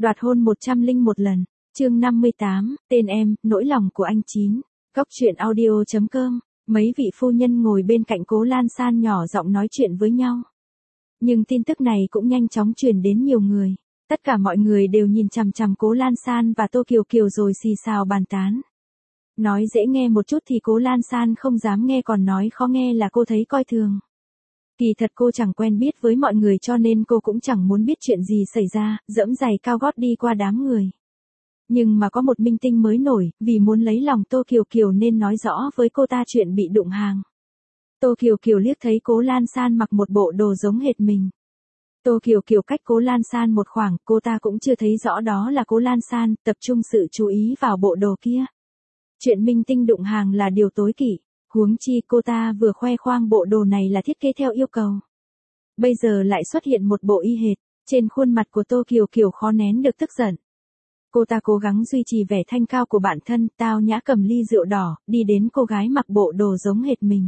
Đoạt hôn 101 lần. Chương 58, tên em, nỗi lòng của anh Chín. Góc truyện audio.com. Mấy vị phu nhân ngồi bên cạnh Cố Lan San nhỏ giọng nói chuyện với nhau. Nhưng tin tức này cũng nhanh chóng truyền đến nhiều người. Tất cả mọi người đều nhìn chằm chằm Cố Lan San và Tô Kiều Kiều rồi xì xào bàn tán. Nói dễ nghe một chút thì Cố Lan San không dám nghe, còn nói khó nghe là cô thấy coi thường. Kỳ thật cô chẳng quen biết với mọi người cho nên cô cũng chẳng muốn biết chuyện gì xảy ra, giẫm giày cao gót đi qua đám người. Nhưng mà có một minh tinh mới nổi, vì muốn lấy lòng Tô Kiều Kiều nên nói rõ với cô ta chuyện bị đụng hàng. Tô Kiều Kiều liếc thấy Cố Lan San mặc một bộ đồ giống hệt mình. Tô Kiều Kiều cách Cố Lan San một khoảng, cô ta cũng chưa thấy rõ đó là Cố Lan San, tập trung sự chú ý vào bộ đồ kia. Chuyện minh tinh đụng hàng là điều tối kỵ, huống chi cô ta vừa khoe khoang bộ đồ này là thiết kế theo yêu cầu. Bây giờ lại xuất hiện một bộ y hệt, trên khuôn mặt của Tô Kiều Kiều khó nén được tức giận. Cô ta cố gắng duy trì vẻ thanh cao của bản thân, tao nhã cầm ly rượu đỏ, đi đến cô gái mặc bộ đồ giống hệt mình.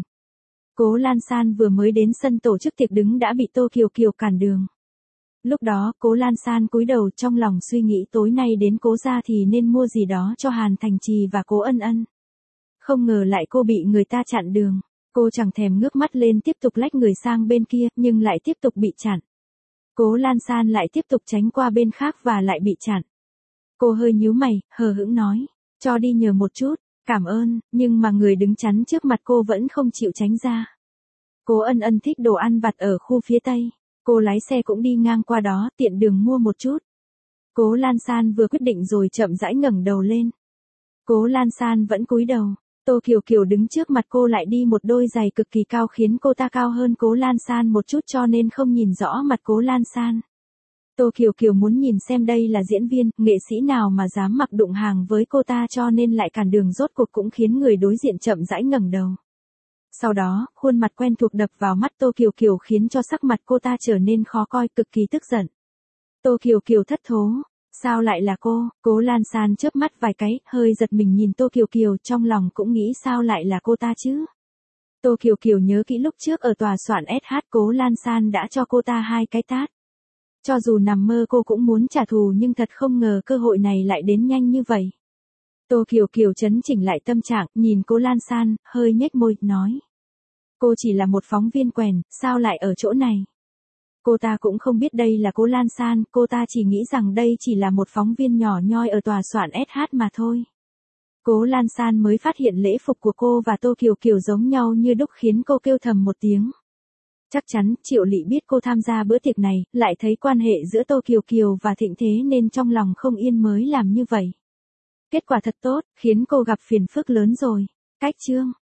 Cố Lan San vừa mới đến sân tổ chức tiệc đứng đã bị Tô Kiều Kiều cản đường. Lúc đó, Cố Lan San cúi đầu trong lòng suy nghĩ tối nay đến Cố gia thì nên mua gì đó cho Hàn Thành Trì và Cố Ân Ân. Không ngờ lại cô bị người ta chặn đường. Cô chẳng thèm ngước mắt lên tiếp tục lách người sang bên kia, nhưng lại tiếp tục bị chặn. Cố Lan San lại tiếp tục tránh qua bên khác và lại bị chặn. Cô hơi nhíu mày, hờ hững nói, cho đi nhờ một chút, cảm ơn, nhưng mà người đứng chắn trước mặt cô vẫn không chịu tránh ra. Cố Ân Ân thích đồ ăn vặt ở khu phía Tây. Cô lái xe cũng đi ngang qua đó, tiện đường mua một chút. Cố Lan San vừa quyết định rồi chậm rãi ngẩng đầu lên. Cố Lan San vẫn cúi đầu. Tô Kiều Kiều đứng trước mặt cô lại đi một đôi giày cực kỳ cao khiến cô ta cao hơn Cố Lan San một chút cho nên không nhìn rõ mặt Cố Lan San. Tô Kiều Kiều muốn nhìn xem đây là diễn viên, nghệ sĩ nào mà dám mặc đụng hàng với cô ta cho nên lại cản đường, rốt cuộc cũng khiến người đối diện chậm rãi ngẩng đầu. Sau đó, khuôn mặt quen thuộc đập vào mắt Tô Kiều Kiều khiến cho sắc mặt cô ta trở nên khó coi, cực kỳ tức giận. Tô Kiều Kiều thất thố. Sao lại là cô? Cố Lan San chớp mắt vài cái, hơi giật mình nhìn Tô Kiều Kiều, trong lòng cũng nghĩ sao lại là cô ta chứ? Tô Kiều Kiều nhớ kỹ lúc trước ở tòa soạn SH Cố Lan San đã cho cô ta 2 cái tát. Cho dù nằm mơ cô cũng muốn trả thù nhưng thật không ngờ cơ hội này lại đến nhanh như vậy. Tô Kiều Kiều chấn chỉnh lại tâm trạng, nhìn Cố Lan San, hơi nhếch môi, nói. Cô chỉ là một phóng viên quèn, sao lại ở chỗ này? Cô ta cũng không biết đây là Cố Lan San, cô ta chỉ nghĩ rằng đây chỉ là một phóng viên nhỏ nhoi ở tòa soạn SH mà thôi. Cố Lan San mới phát hiện lễ phục của cô và Tô Kiều Kiều giống nhau như đúc khiến cô kêu thầm một tiếng. Chắc chắn, Triệu Lị biết cô tham gia bữa tiệc này, lại thấy quan hệ giữa Tô Kiều Kiều và Thịnh Thế nên trong lòng không yên mới làm như vậy. Kết quả thật tốt, khiến cô gặp phiền phức lớn rồi. Cách chương.